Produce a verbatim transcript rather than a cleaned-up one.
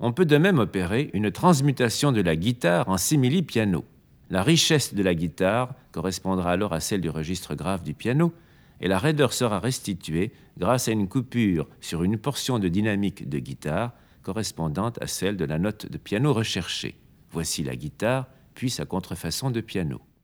On peut de même opérer une transmutation de la guitare en simili-piano. La richesse de la guitare correspondra alors à celle du registre grave du piano, et la raideur sera restituée grâce à une coupure sur une portion de dynamique de guitare correspondante à celle de la note de piano recherchée. Voici la guitare, puis sa contrefaçon de piano.